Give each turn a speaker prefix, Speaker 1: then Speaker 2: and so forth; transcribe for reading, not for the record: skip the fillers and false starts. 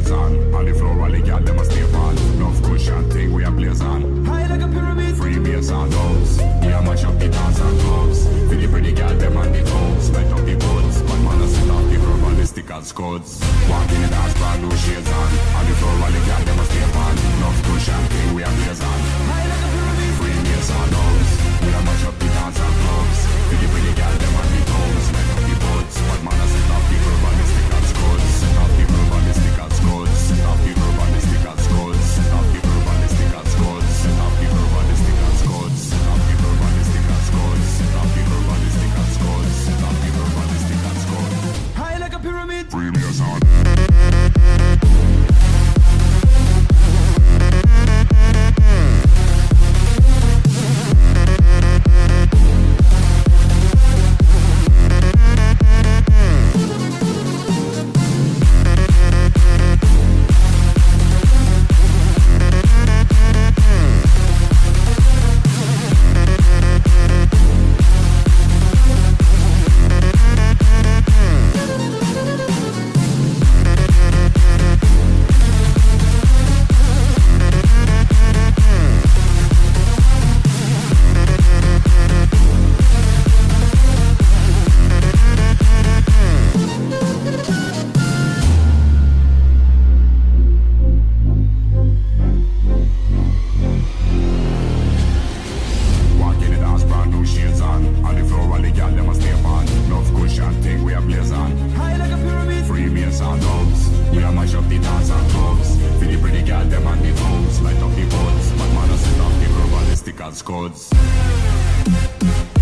Speaker 1: shades on. On the floor, all the girl them a stay on. Enough cushion thing we a blaze on.
Speaker 2: High like a pyramid.
Speaker 1: Free bass and drums. We a mash up the dance and clubs. For the pretty girl them on the toes. Light up the boats. One man a set off the verbalistic and scuds. Walk in the dance, brand new shades on the floor, all the girl them a stay on. Enough cushion thing we a blaze on.
Speaker 2: High like a pyramid.
Speaker 1: Free bass and drums. We a mash up the dance and clubs. For the pretty girl them on the toes. Light up the boats. One man a set off the verbalistic and scuds. Set off the verbalistic and scuds. Set off the verbalistic and scuds. Set off the verbalistic and scuds. Set off the verbalistic and scuds. Set off the verbalistic and scuds. Set off the verbalistic and scuds. Set off the verbalistic and scuds.
Speaker 2: High like a pyramid.
Speaker 1: Free bass and scuds.